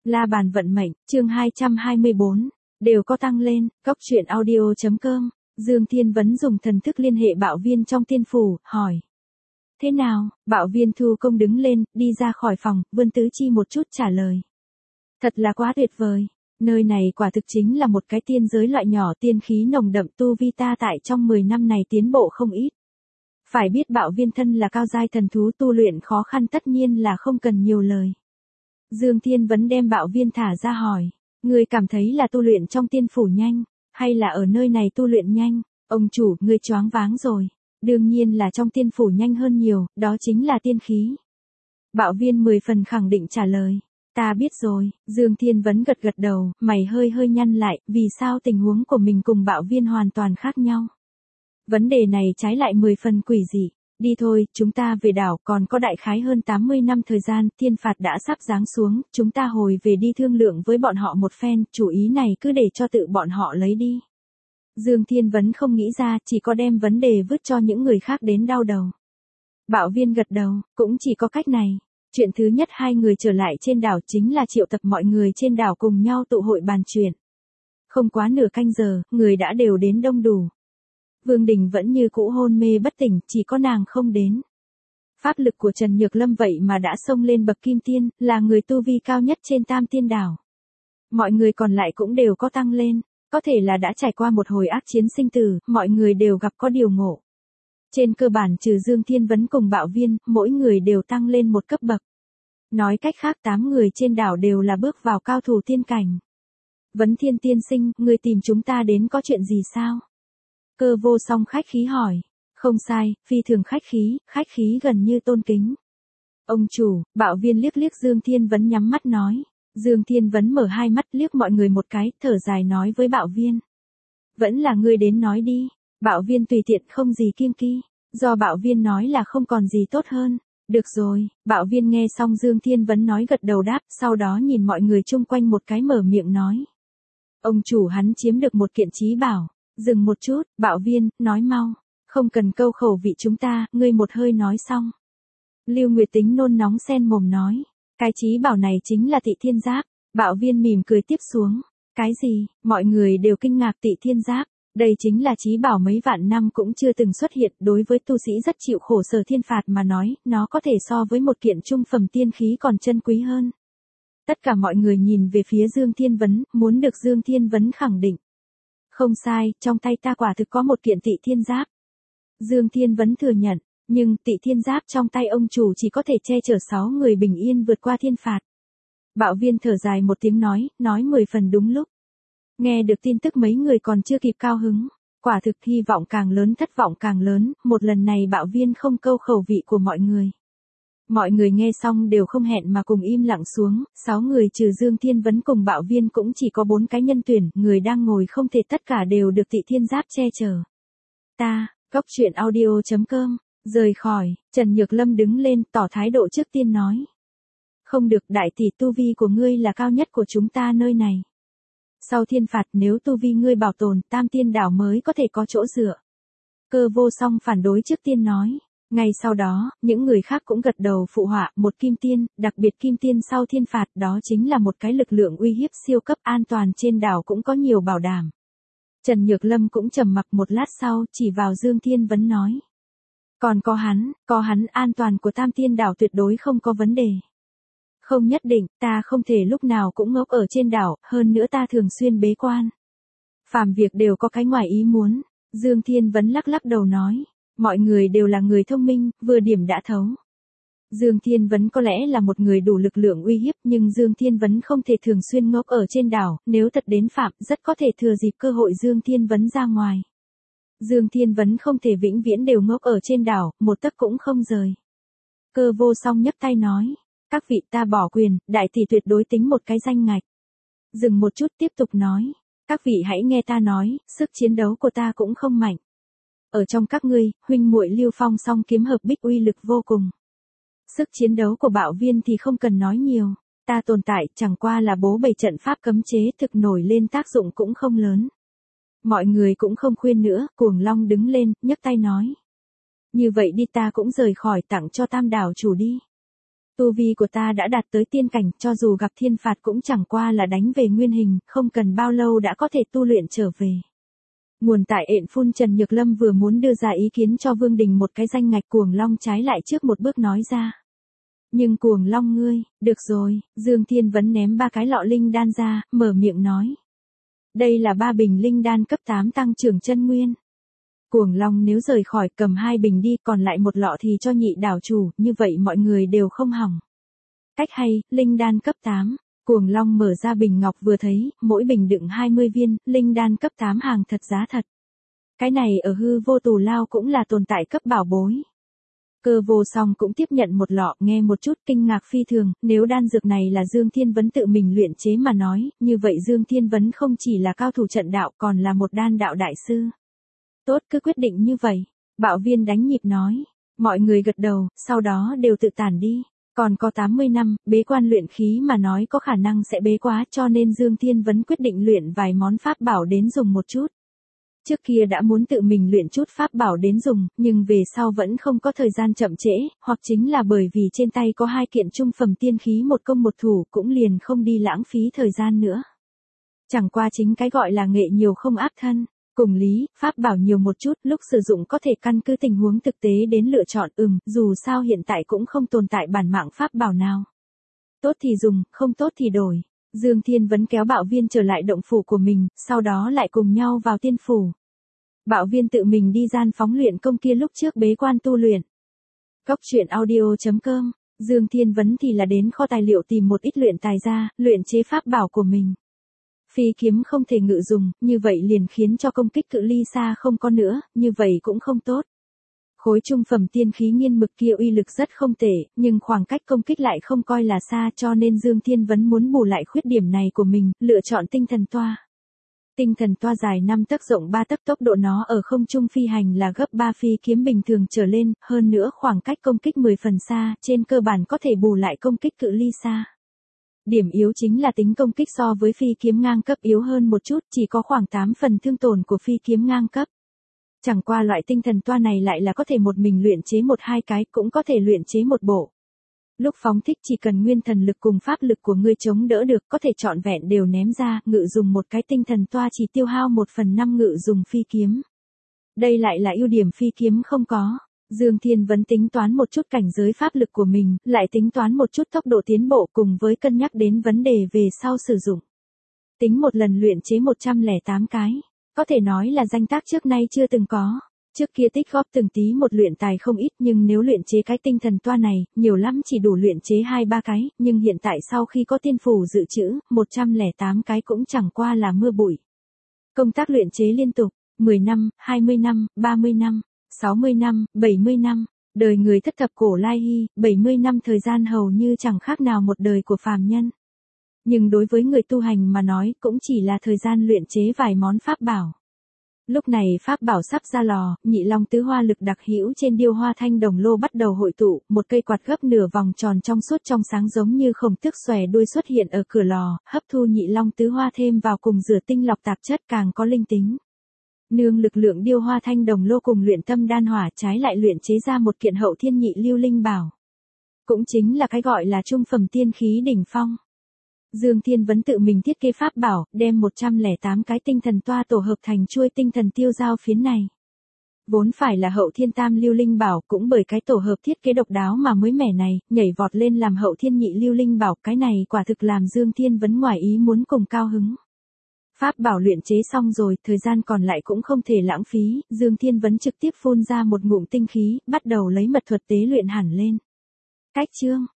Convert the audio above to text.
La bàn vận mệnh, chương 224, đều có tăng lên, cóc truyện audio.com, Dương Thiên Vấn dùng thần thức liên hệ Bạo Viên trong tiên phủ, hỏi. Thế nào, Bạo Viên thu công đứng lên, đi ra khỏi phòng, vươn tứ chi một chút trả lời. Thật là quá tuyệt vời, nơi này quả thực chính là một cái tiên giới loại nhỏ, tiên khí nồng đậm, tu vi ta tại trong 10 năm này tiến bộ không ít. Phải biết Bạo Viên thân là cao giai thần thú, tu luyện khó khăn tất nhiên là không cần nhiều lời. Dương Thiên Vấn đem Bạo Viên thả ra hỏi, ngươi cảm thấy là tu luyện trong tiên phủ nhanh, hay là ở nơi này tu luyện nhanh? Ông chủ, ngươi choáng váng rồi. Đương nhiên là trong tiên phủ nhanh hơn nhiều, đó chính là tiên khí. Bạo Viên 10 phần khẳng định trả lời. Ta biết rồi, Dương Thiên Vấn gật gật đầu, mày hơi hơi nhăn lại, vì sao tình huống của mình cùng Bạo Viên hoàn toàn khác nhau? Vấn đề này trái lại 10 phần quỷ dị. Đi thôi, chúng ta về đảo, còn có đại khái hơn 80 năm thời gian, thiên phạt đã sắp giáng xuống, chúng ta hồi về đi thương lượng với bọn họ một phen, chủ ý này cứ để cho tự bọn họ lấy đi. Dương Thiên Vấn không nghĩ ra, chỉ có đem vấn đề vứt cho những người khác đến đau đầu. Bạo Viên gật đầu, cũng chỉ có cách này. Chuyện thứ nhất hai người trở lại trên đảo chính là triệu tập mọi người trên đảo cùng nhau tụ hội bàn chuyện. Không quá nửa canh giờ, người đã đều đến đông đủ. Vương Đình vẫn như cũ hôn mê bất tỉnh, chỉ có nàng không đến. Pháp lực của Trần Nhược Lâm vậy mà đã xông lên bậc kim tiên, là người tu vi cao nhất trên Tam Tiên đảo. Mọi người còn lại cũng đều có tăng lên, có thể là đã trải qua một hồi ác chiến sinh tử, mọi người đều gặp có điều ngộ. Trên cơ bản trừ Dương Thiên Vấn cùng Bạo Viên, mỗi người đều tăng lên một cấp bậc. Nói cách khác 8 người trên đảo đều là bước vào cao thủ tiên cảnh. Vấn Thiên tiên sinh, người tìm chúng ta đến có chuyện gì sao? Cơ Vô Song khách khí hỏi. Không sai, phi thường khách khí gần như tôn kính. Ông chủ, Bạo Viên liếc liếc Dương Thiên Vấn nhắm mắt nói. Dương Thiên Vấn mở hai mắt liếc mọi người một cái, thở dài nói với Bạo Viên. Vẫn là ngươi đến nói đi. Bạo Viên tùy tiện không gì kiêng kỵ. Do Bạo Viên nói là không còn gì tốt hơn. Được rồi, Bạo Viên nghe xong Dương Thiên Vấn nói gật đầu đáp, sau đó nhìn mọi người chung quanh một cái mở miệng nói. Ông chủ hắn chiếm được một kiện trí bảo. Dừng một chút, Bạo Viên, nói mau. Không cần câu khẩu vị chúng ta, ngươi một hơi nói xong. Lưu Nguyệt Tính nôn nóng sen mồm nói. Cái trí bảo này chính là Tị Thiên Giáp. Bạo Viên mỉm cười tiếp xuống. Cái gì? Mọi người đều kinh ngạc. Tị Thiên Giáp. Đây chính là trí bảo mấy vạn năm cũng chưa từng xuất hiện, đối với tu sĩ rất chịu khổ sở thiên phạt mà nói, nó có thể so với một kiện trung phẩm tiên khí còn chân quý hơn. Tất cả mọi người nhìn về phía Dương Thiên Vấn, muốn được Dương Thiên Vấn khẳng định. Không sai, trong tay ta quả thực có một kiện Tị Thiên Giáp. Dương Thiên Vấn thừa nhận, nhưng Tị Thiên Giáp trong tay ông chủ chỉ có thể che chở 6 người bình yên vượt qua thiên phạt. Bạo Viên thở dài một tiếng nói 10 phần đúng lúc. Nghe được tin tức mấy người còn chưa kịp cao hứng, quả thực hy vọng càng lớn thất vọng càng lớn, một lần này Bạo Viên không câu khẩu vị của mọi người. Mọi người nghe xong đều không hẹn mà cùng im lặng xuống, 6 người trừ Dương Thiên Vấn cùng Bạo Viên cũng chỉ có 4 cái nhân tuyển, người đang ngồi không thể tất cả đều được Tị Thiên Giáp che chở. Ta, cóc truyện audio.com, rời khỏi, Trần Nhược Lâm đứng lên tỏ thái độ trước tiên nói. Không được, đại tỷ, tu vi của ngươi là cao nhất của chúng ta nơi này. Sau thiên phạt nếu tu vi ngươi bảo tồn, Tam Tiên đảo mới có thể có chỗ dựa. Cơ Vô Song phản đối trước tiên nói. Ngay sau đó, những người khác cũng gật đầu phụ họa, một kim tiên, đặc biệt kim tiên sau thiên phạt, đó chính là một cái lực lượng uy hiếp siêu cấp, an toàn trên đảo cũng có nhiều bảo đảm. Trần Nhược Lâm cũng trầm mặc một lát sau, chỉ vào Dương Thiên Vấn nói. Còn có hắn, an toàn của Tam Tiên đảo tuyệt đối không có vấn đề. Không nhất định, ta không thể lúc nào cũng ngốc ở trên đảo, hơn nữa ta thường xuyên bế quan. Phàm việc đều có cái ngoài ý muốn. Dương Thiên Vấn lắc lắc đầu nói. Mọi người đều là người thông minh, vừa điểm đã thấu. Dương Thiên Vấn có lẽ là một người đủ lực lượng uy hiếp, nhưng Dương Thiên Vấn không thể thường xuyên ngốc ở trên đảo, nếu thật đến phạm, rất có thể thừa dịp cơ hội Dương Thiên Vấn ra ngoài. Dương Thiên Vấn không thể vĩnh viễn đều ngốc ở trên đảo, một tấc cũng không rời. Cơ Vô Song nhấc tay nói, các vị ta bỏ quyền, đại tỷ tuyệt đối tính một cái danh ngạch. Dừng một chút tiếp tục nói, các vị hãy nghe ta nói, sức chiến đấu của ta cũng không mạnh. Ở trong các ngươi, huynh muội Lưu Phong song kiếm hợp bích uy lực vô cùng. Sức chiến đấu của Bạo Viên thì không cần nói nhiều, ta tồn tại chẳng qua là bố bày trận pháp cấm chế, thực nổi lên tác dụng cũng không lớn. Mọi người cũng không khuyên nữa, Cuồng Long đứng lên, nhấc tay nói. Như vậy đi, ta cũng rời khỏi, tặng cho Tam đảo chủ đi. Tu vi của ta đã đạt tới tiên cảnh, cho dù gặp thiên phạt cũng chẳng qua là đánh về nguyên hình, không cần bao lâu đã có thể tu luyện trở về. Nguồn tại ện phun Trần Nhược Lâm vừa muốn đưa ra ý kiến cho Vương Đình một cái danh ngạch, Cuồng Long trái lại trước một bước nói ra. Nhưng Cuồng Long ngươi, được rồi, Dương Thiên Vấn ném 3 cái lọ linh đan ra, mở miệng nói. Đây là 3 bình linh đan cấp 8 tăng trưởng chân nguyên. Cuồng Long nếu rời khỏi cầm 2 bình đi, còn lại 1 lọ thì cho nhị đảo chủ, như vậy mọi người đều không hỏng. Cách hay, linh đan cấp 8. Cuồng Long mở ra bình ngọc vừa thấy, mỗi bình đựng 20 viên, linh đan cấp 8 hàng thật giá thật. Cái này ở hư vô tù lao cũng là tồn tại cấp bảo bối. Cơ vô song cũng tiếp nhận 1 lọ, nghe một chút kinh ngạc phi thường, nếu đan dược này là Dương Thiên Vấn tự mình luyện chế mà nói, như vậy Dương Thiên Vấn không chỉ là cao thủ trận đạo còn là một đan đạo đại sư. Tốt, cứ quyết định như vậy. Bạo Viên đánh nhịp nói. Mọi người gật đầu, sau đó đều tự tản đi. Còn có 80 năm, bế quan luyện khí mà nói có khả năng sẽ bế quá, cho nên Dương Thiên Vấn quyết định luyện vài món pháp bảo đến dùng một chút. Trước kia đã muốn tự mình luyện chút pháp bảo đến dùng, nhưng về sau vẫn không có thời gian chậm trễ, hoặc chính là bởi vì trên tay có 2 kiện trung phẩm tiên khí một công một thủ, cũng liền không đi lãng phí thời gian nữa. Chẳng qua chính cái gọi là nghệ nhiều không áp thân. Cùng lý, pháp bảo nhiều một chút, lúc sử dụng có thể căn cứ tình huống thực tế đến lựa chọn, dù sao hiện tại cũng không tồn tại bản mạng pháp bảo nào. Tốt thì dùng, không tốt thì đổi. Dương Thiên Vấn kéo Bạo Viên trở lại động phủ của mình, sau đó lại cùng nhau vào tiên phủ. Bạo Viên tự mình đi gian phóng luyện công kia lúc trước bế quan tu luyện. Góc truyện audio.com, Dương Thiên Vấn thì là đến kho tài liệu tìm một ít luyện tài ra, luyện chế pháp bảo của mình. Phi kiếm không thể ngự dùng, như vậy liền khiến cho công kích cự ly xa không có nữa, như vậy cũng không tốt. Khối trung phẩm tiên khí nghiên mực kia uy lực rất không tệ, nhưng khoảng cách công kích lại không coi là xa, cho nên Dương Thiên Vấn muốn bù lại khuyết điểm này của mình, lựa chọn tinh thần toa. Tinh thần toa dài 5 tấc rộng 3 tấc, tốc độ nó ở không trung phi hành là gấp 3 phi kiếm bình thường trở lên, hơn nữa khoảng cách công kích 10 phần xa, trên cơ bản có thể bù lại công kích cự ly xa. Điểm yếu chính là tính công kích so với phi kiếm ngang cấp yếu hơn một chút, chỉ có khoảng 8 phần thương tổn của phi kiếm ngang cấp. Chẳng qua loại tinh thần toa này lại là có thể một mình luyện chế 1-2 cái, cũng có thể luyện chế một bộ. Lúc phóng thích chỉ cần nguyên thần lực cùng pháp lực của ngươi chống đỡ được, có thể trọn vẹn đều ném ra, ngự dùng một cái tinh thần toa chỉ tiêu hao 1/5 ngự dùng phi kiếm. Đây lại là ưu điểm phi kiếm không có. Dương Thiên Vấn tính toán một chút cảnh giới pháp lực của mình, lại tính toán một chút tốc độ tiến bộ cùng với cân nhắc đến vấn đề về sau sử dụng. Tính một lần luyện chế 108 cái. Có thể nói là danh tác trước nay chưa từng có. Trước kia tích góp từng tí một luyện tài không ít, nhưng nếu luyện chế cái tinh thần toa này, nhiều lắm chỉ đủ luyện chế 2-3 cái, nhưng hiện tại sau khi có tiên phủ dự trữ, 108 cái cũng chẳng qua là mưa bụi. Công tác luyện chế liên tục, 10 năm, 20 năm, 30 năm. 60 năm, 70 năm, đời người thất thập cổ lai hy, 70 năm thời gian hầu như chẳng khác nào một đời của phàm nhân. Nhưng đối với người tu hành mà nói cũng chỉ là thời gian luyện chế vài món pháp bảo. Lúc này pháp bảo sắp ra lò, Nhị Long tứ hoa lực đặc hữu trên điêu hoa thanh đồng lô bắt đầu hội tụ, một cây quạt gấp nửa vòng tròn trong suốt trong sáng giống như khổng tước xòe đuôi xuất hiện ở cửa lò, hấp thu Nhị Long tứ hoa thêm vào cùng rửa tinh lọc tạp chất càng có linh tính. Nương lực lượng điêu hoa thanh đồng lô cùng luyện tâm đan hỏa trái lại luyện chế ra một kiện hậu thiên nhị lưu linh bảo. Cũng chính là cái gọi là trung phẩm tiên khí đỉnh phong. Dương Thiên Vấn tự mình thiết kế pháp bảo, đem 108 cái tinh thần toa tổ hợp thành chuôi tinh thần tiêu giao phiến này. Vốn phải là hậu thiên tam lưu linh bảo, cũng bởi cái tổ hợp thiết kế độc đáo mà mới mẻ này, nhảy vọt lên làm hậu thiên nhị lưu linh bảo, cái này quả thực làm Dương Thiên Vấn ngoài ý muốn cùng cao hứng. Pháp bảo luyện chế xong rồi, thời gian còn lại cũng không thể lãng phí, Dương Thiên Vấn trực tiếp phun ra một ngụm tinh khí, bắt đầu lấy mật thuật tế luyện hẳn lên. Cách chương